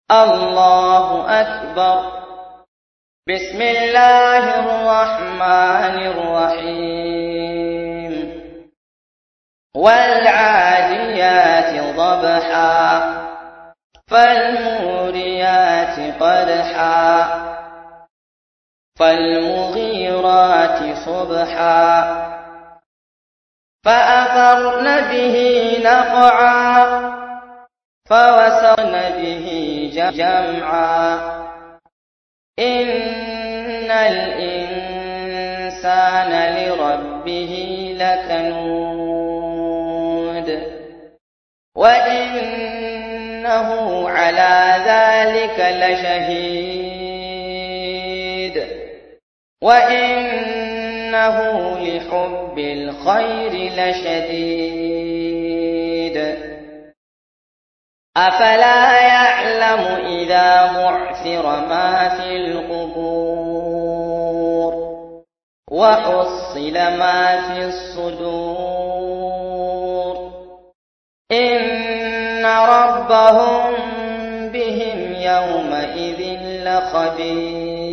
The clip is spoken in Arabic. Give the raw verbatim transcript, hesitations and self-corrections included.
الله أكبر. بسم الله الرحمن الرحيم. والعاديات ضبحا فالموريات قدحا فالمغيرات صبحا فأثرن به نقعا فوسطن به جمعا إن الإنسان لربه لكنود وإنه على ذلك لشهيد وإنه لحب الخير لشديد أفلا يعلم إذا بعثر ما في القبور وحصل ما في الصدور إن ربهم بهم يومئذ لخبير.